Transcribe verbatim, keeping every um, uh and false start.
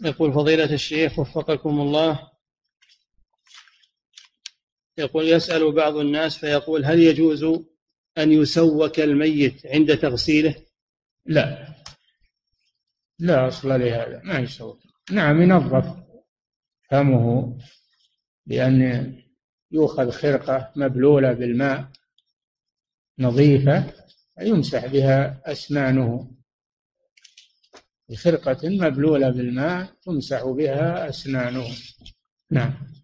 يقول فضيلة الشيخ وفقكم الله، يقول يسأل بعض الناس فيقول هل يجوز أن يسوك الميت عند تغسيله؟ لا لا أصل لهذا، ما يسوك. نعم ينظف فمه، لأن يؤخذ خرقة مبلولة بالماء نظيفة يمسح بها أسنانه، بخرقة مبلولة بالماء تمسح بها أسنانه. نعم.